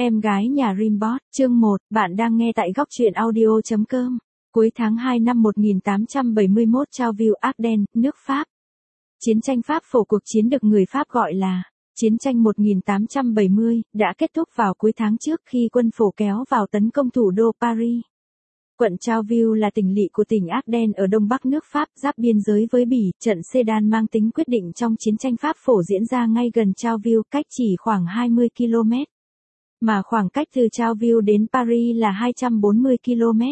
Em gái nhà Rimbaud, chương 1, bạn đang nghe tại góc truyện audio.com. Cuối tháng 2 năm 1871 Charleville, Ardennes, nước Pháp. Chiến tranh Pháp phổ cuộc chiến được người Pháp gọi là Chiến tranh 1870, đã kết thúc vào cuối tháng trước khi quân phổ kéo vào tấn công thủ đô Paris. Quận Charleville là tỉnh lỵ của tỉnh Ardennes ở đông bắc nước Pháp, giáp biên giới với Bỉ. Trận Sedan mang tính quyết định trong chiến tranh Pháp phổ diễn ra ngay gần Charleville, cách chỉ khoảng 20 km. Mà khoảng cách từ Charleville đến Paris là 240 km.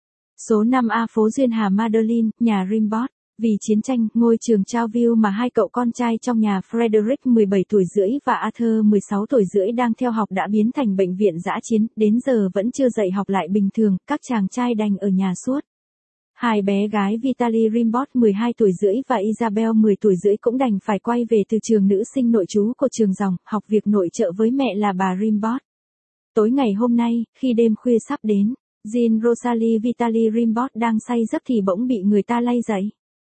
Số 5A phố Duyên Hà Madeleine, nhà Rimbaud. Vì chiến tranh, ngôi trường Charleville mà hai cậu con trai trong nhà Frederick 17 tuổi rưỡi và Arthur 16 tuổi rưỡi đang theo học đã biến thành bệnh viện dã chiến, đến giờ vẫn chưa dạy học lại bình thường, các chàng trai đành ở nhà suốt. Hai bé gái Vitaly Rimbaud 12 tuổi rưỡi và Isabelle 10 tuổi rưỡi cũng đành phải quay về từ trường nữ sinh nội trú của trường dòng, học việc nội trợ với mẹ là bà Rimbaud. Tối ngày hôm nay, khi đêm khuya sắp đến, Jean Rosalie Vitaly Rimbaud đang say giấc thì bỗng bị người ta lay dậy.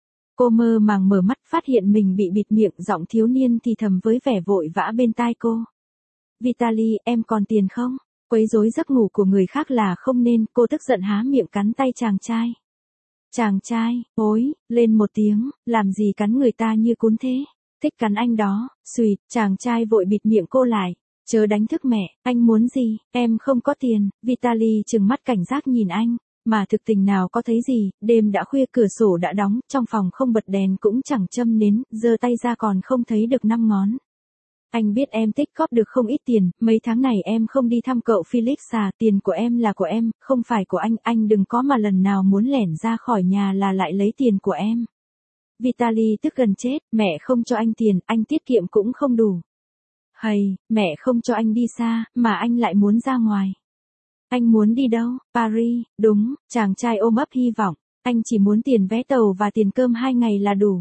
Cô mơ màng mở mắt, phát hiện mình bị bịt miệng, giọng thiếu niên thì thầm với vẻ vội vã bên tai cô. Vitaly, em còn tiền không? Quấy rối giấc ngủ của người khác là không nên, cô tức giận há miệng cắn tay chàng trai. Chàng trai, ối, lên một tiếng, làm gì cắn người ta như cún thế? Thích cắn anh đó, xùyt, chàng trai vội bịt miệng cô lại. Chớ đánh thức mẹ, anh muốn gì, em không có tiền. Vitaly trừng mắt cảnh giác nhìn anh, mà thực tình nào có thấy gì, đêm đã khuya cửa sổ đã đóng, trong phòng không bật đèn cũng chẳng châm nến, giơ tay ra còn không thấy được 5 ngón. Anh biết em tích góp được không ít tiền, mấy tháng này em không đi thăm cậu Felix à, tiền của em là của em, không phải của anh đừng có mà lần nào muốn lẻn ra khỏi nhà là lại lấy tiền của em. Vitaly tức gần chết, mẹ không cho anh tiền, anh tiết kiệm cũng không đủ. Hầy, mẹ không cho anh đi xa, mà anh lại muốn ra ngoài. Anh muốn đi đâu? Paris, đúng, chàng trai ôm ấp hy vọng, anh chỉ muốn tiền vé tàu và tiền cơm 2 ngày là đủ.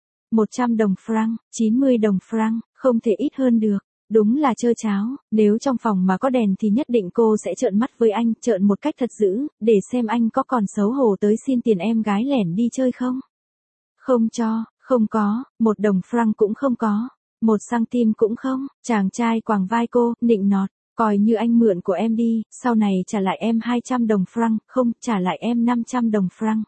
100 đồng franc, 90 đồng franc, không thể ít hơn được. Đúng là trơ cháo, nếu trong phòng mà có đèn thì nhất định cô sẽ trợn mắt với anh, trợn một cách thật dữ, để xem anh có còn xấu hổ tới xin tiền em gái lẻn đi chơi không. Không cho, không có, 1 đồng franc cũng không có. 1 cm cũng không, chàng trai quàng vai cô, nịnh nọt, coi như anh mượn của em đi, sau này trả lại em 200 đồng franc, không, trả lại em 500 đồng franc.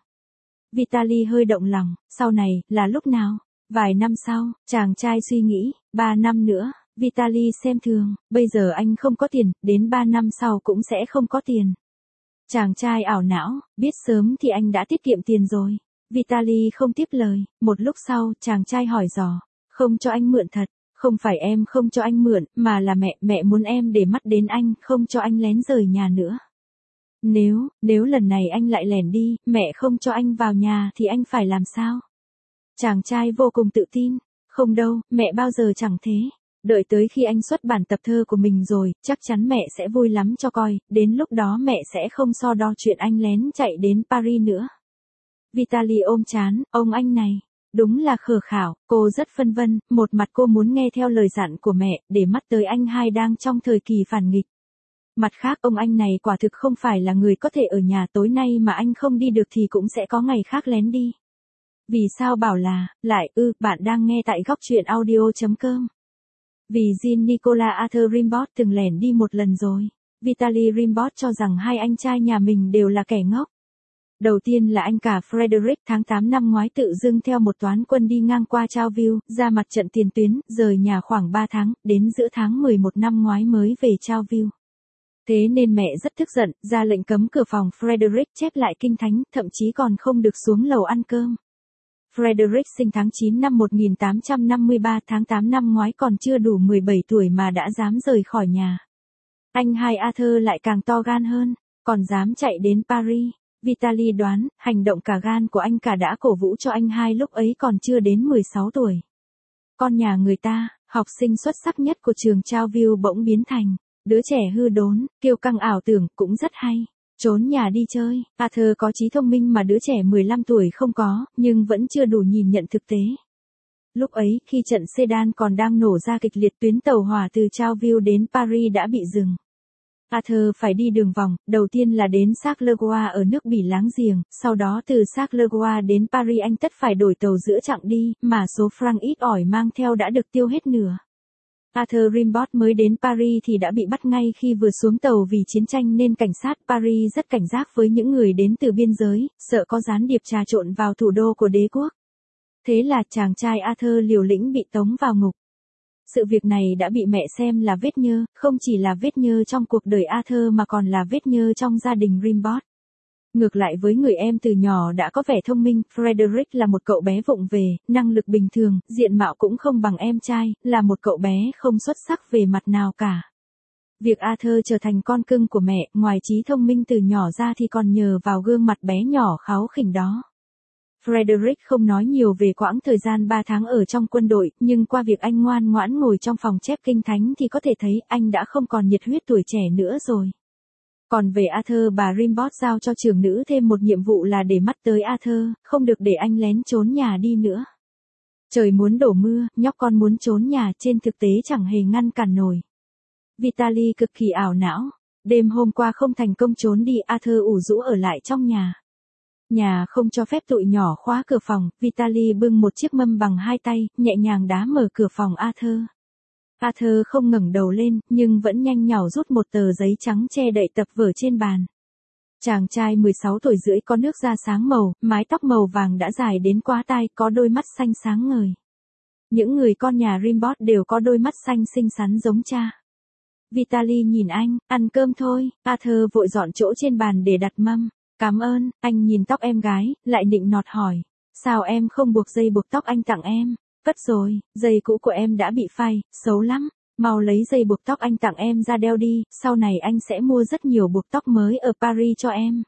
Vitaly hơi động lòng, sau này, là lúc nào? Vài năm sau, chàng trai suy nghĩ, 3 năm nữa, Vitaly xem thường, bây giờ anh không có tiền, đến 3 năm sau cũng sẽ không có tiền. Chàng trai ảo não, biết sớm thì anh đã tiết kiệm tiền rồi. Vitaly không tiếp lời, một lúc sau, chàng trai hỏi dò. Không cho anh mượn thật, không phải em không cho anh mượn, mà là mẹ muốn em để mắt đến anh, không cho anh lén rời nhà nữa. Nếu lần này anh lại lẻn đi, mẹ không cho anh vào nhà thì anh phải làm sao? Chàng trai vô cùng tự tin, không đâu, mẹ bao giờ chẳng thế. Đợi tới khi anh xuất bản tập thơ của mình rồi, chắc chắn mẹ sẽ vui lắm cho coi, đến lúc đó mẹ sẽ không so đo chuyện anh lén chạy đến Paris nữa. Vitaly ôm trán, ông anh này. Đúng là khờ khảo, cô rất phân vân, một mặt cô muốn nghe theo lời dặn của mẹ, để mắt tới anh hai đang trong thời kỳ phản nghịch. Mặt khác ông anh này quả thực không phải là người có thể ở nhà tối nay mà anh không đi được thì cũng sẽ có ngày khác lén đi. Vì sao bảo là, bạn đang nghe tại góc truyện audio.com. Vì Jean Nicolas Arthur Rimbaud từng lẻn đi một lần rồi. Vitaly Rimbaud cho rằng hai anh trai nhà mình đều là kẻ ngốc. Đầu tiên là anh cả Frederick tháng 8 năm ngoái tự dưng theo một toán quân đi ngang qua Charleville, ra mặt trận tiền tuyến, rời nhà khoảng 3 tháng, đến giữa tháng 11 năm ngoái mới về Charleville. Thế nên mẹ rất tức giận, ra lệnh cấm cửa phòng Frederick chép lại kinh thánh, thậm chí còn không được xuống lầu ăn cơm. Frederick sinh tháng 9 năm 1853, tháng 8 năm ngoái còn chưa đủ 17 tuổi mà đã dám rời khỏi nhà. Anh hai Arthur lại càng to gan hơn, còn dám chạy đến Paris. Vitaly đoán, hành động cả gan của anh cả đã cổ vũ cho anh hai lúc ấy còn chưa đến 16 tuổi. Con nhà người ta, học sinh xuất sắc nhất của trường Charleville bỗng biến thành đứa trẻ hư đốn, kiêu căng ảo tưởng, cũng rất hay. Trốn nhà đi chơi, Arthur có trí thông minh mà đứa trẻ 15 tuổi không có, nhưng vẫn chưa đủ nhìn nhận thực tế. Lúc ấy, khi trận Sedan còn đang nổ ra kịch liệt, tuyến tàu hỏa từ Charleville đến Paris đã bị dừng. Arthur phải đi đường vòng, đầu tiên là đến Charleroi ở nước Bỉ láng giềng, sau đó từ Charleroi đến Paris anh tất phải đổi tàu giữa chặng đi, mà số franc ít ỏi mang theo đã được tiêu hết nửa. Arthur Rimbaud mới đến Paris thì đã bị bắt ngay khi vừa xuống tàu vì chiến tranh nên cảnh sát Paris rất cảnh giác với những người đến từ biên giới, sợ có gián điệp trà trộn vào thủ đô của đế quốc. Thế là chàng trai Arthur liều lĩnh bị tống vào ngục. Sự việc này đã bị mẹ xem là vết nhơ, không chỉ là vết nhơ trong cuộc đời Arthur mà còn là vết nhơ trong gia đình Rimbaud. Ngược lại với người em từ nhỏ đã có vẻ thông minh, Frederick là một cậu bé vụng về, năng lực bình thường, diện mạo cũng không bằng em trai, là một cậu bé không xuất sắc về mặt nào cả. Việc Arthur trở thành con cưng của mẹ, ngoài trí thông minh từ nhỏ ra thì còn nhờ vào gương mặt bé nhỏ kháu khỉnh đó. Frederick không nói nhiều về quãng thời gian 3 tháng ở trong quân đội, nhưng qua việc anh ngoan ngoãn ngồi trong phòng chép kinh thánh thì có thể thấy anh đã không còn nhiệt huyết tuổi trẻ nữa rồi. Còn về Arthur, bà Rimbaud giao cho trưởng nữ thêm một nhiệm vụ là để mắt tới Arthur, không được để anh lén trốn nhà đi nữa. Trời muốn đổ mưa, nhóc con muốn trốn nhà, trên thực tế chẳng hề ngăn cản nổi. Vitaly cực kỳ ảo não. Đêm hôm qua không thành công trốn đi, Arthur ủ rũ ở lại trong nhà. Nhà không cho phép tụi nhỏ khóa cửa phòng, Vitaly bưng một chiếc mâm bằng hai tay, nhẹ nhàng đá mở cửa phòng Arthur. Arthur không ngẩng đầu lên, nhưng vẫn nhanh nhảu rút một tờ giấy trắng che đậy tập vở trên bàn. Chàng trai 16 tuổi rưỡi có nước da sáng màu, mái tóc màu vàng đã dài đến quá tai, có đôi mắt xanh sáng ngời. Những người con nhà Rimbaud đều có đôi mắt xanh xinh xắn giống cha. Vitaly nhìn anh, ăn cơm thôi, Arthur vội dọn chỗ trên bàn để đặt mâm. Cảm ơn, anh nhìn tóc em gái, lại nịnh nọt hỏi. Sao em không buộc dây buộc tóc anh tặng em? Vất rồi, dây cũ của em đã bị phai, xấu lắm. Mau lấy dây buộc tóc anh tặng em ra đeo đi, sau này anh sẽ mua rất nhiều buộc tóc mới ở Paris cho em.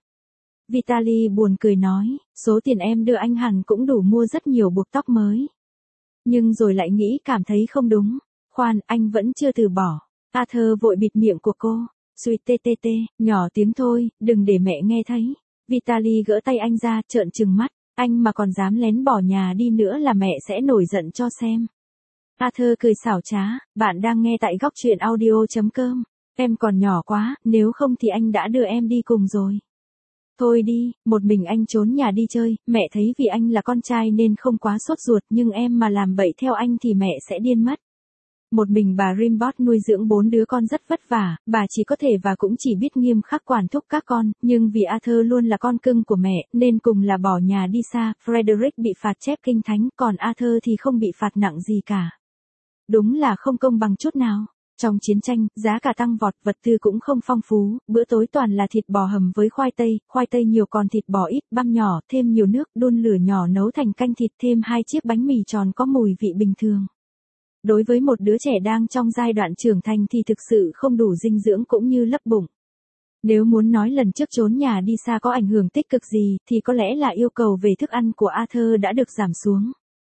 Vitaly buồn cười nói, số tiền em đưa anh hẳn cũng đủ mua rất nhiều buộc tóc mới. Nhưng rồi lại nghĩ cảm thấy không đúng. Khoan, anh vẫn chưa từ bỏ. Arthur vội bịt miệng của cô. Suýt tê tê tê, nhỏ tiếng thôi, đừng để mẹ nghe thấy. Vitaly gỡ tay anh ra, trợn trừng mắt. Anh mà còn dám lén bỏ nhà đi nữa là mẹ sẽ nổi giận cho xem. Arthur cười xảo trá, bạn đang nghe tại góc truyện audio.com. Em còn nhỏ quá, nếu không thì anh đã đưa em đi cùng rồi. Thôi đi, một mình anh trốn nhà đi chơi, mẹ thấy vì anh là con trai nên không quá sốt ruột, nhưng em mà làm bậy theo anh thì mẹ sẽ điên mất. Một mình bà Rimbaud nuôi dưỡng 4 đứa con rất vất vả, bà chỉ có thể và cũng chỉ biết nghiêm khắc quản thúc các con, nhưng vì Arthur luôn là con cưng của mẹ, nên cùng là bỏ nhà đi xa, Frederick bị phạt chép kinh thánh, còn Arthur thì không bị phạt nặng gì cả. Đúng là không công bằng chút nào. Trong chiến tranh, giá cả tăng vọt, vật tư cũng không phong phú, bữa tối toàn là thịt bò hầm với khoai tây nhiều còn thịt bò ít, băm nhỏ, thêm nhiều nước, đun lửa nhỏ nấu thành canh thịt, thêm 2 chiếc bánh mì tròn có mùi vị bình thường. Đối với một đứa trẻ đang trong giai đoạn trưởng thành thì thực sự không đủ dinh dưỡng cũng như lấp bụng. Nếu muốn nói lần trước trốn nhà đi xa có ảnh hưởng tích cực gì, thì có lẽ là yêu cầu về thức ăn của Arthur đã được giảm xuống.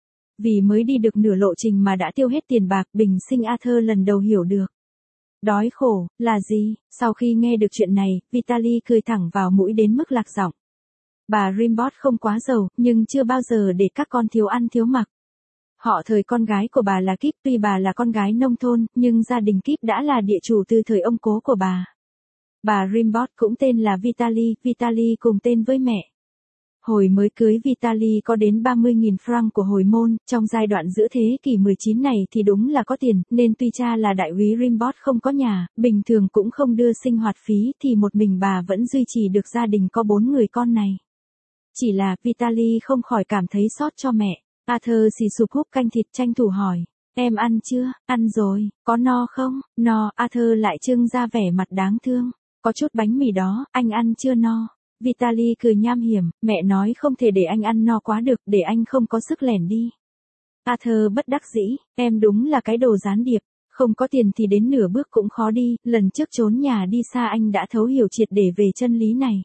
Vì mới đi được nửa lộ trình mà đã tiêu hết tiền bạc, bình sinh Arthur lần đầu hiểu được. Đói khổ, là gì? Sau khi nghe được chuyện này, Vitaly cười thẳng vào mũi đến mức lạc giọng. Bà Rimbaud không quá giàu, nhưng chưa bao giờ để các con thiếu ăn thiếu mặc. Họ thời con gái của bà là Kíp, tuy bà là con gái nông thôn, nhưng gia đình Kíp đã là địa chủ từ thời ông cố của bà. Bà Rimbaud cũng tên là Vitaly, Vitaly cùng tên với mẹ. Hồi mới cưới Vitaly có đến 30.000 franc của hồi môn, trong giai đoạn giữa thế kỷ 19 này thì đúng là có tiền, nên tuy cha là đại úy Rimbaud không có nhà, bình thường cũng không đưa sinh hoạt phí thì một mình bà vẫn duy trì được gia đình có 4 người con này. Chỉ là Vitaly không khỏi cảm thấy xót cho mẹ. Arthur xì sụp húp canh thịt tranh thủ hỏi. Em ăn chưa? Ăn rồi, có no không? No, Arthur lại trưng ra vẻ mặt đáng thương. Có chút bánh mì đó, anh ăn chưa no? Vitaly cười nham hiểm, mẹ nói không thể để anh ăn no quá được, để anh không có sức lẻn đi. Arthur bất đắc dĩ, em đúng là cái đồ gián điệp, không có tiền thì đến nửa bước cũng khó đi, lần trước trốn nhà đi xa anh đã thấu hiểu triệt để về chân lý này.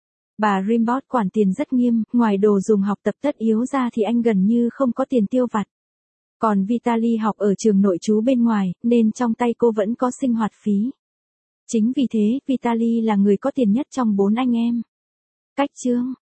Bà Rimbaud quản tiền rất nghiêm, ngoài đồ dùng học tập tất yếu ra thì anh gần như không có tiền tiêu vặt. Còn Vitaly học ở trường nội trú bên ngoài, nên trong tay cô vẫn có sinh hoạt phí. Chính vì thế, Vitaly là người có tiền nhất trong 4 anh em. Cách chương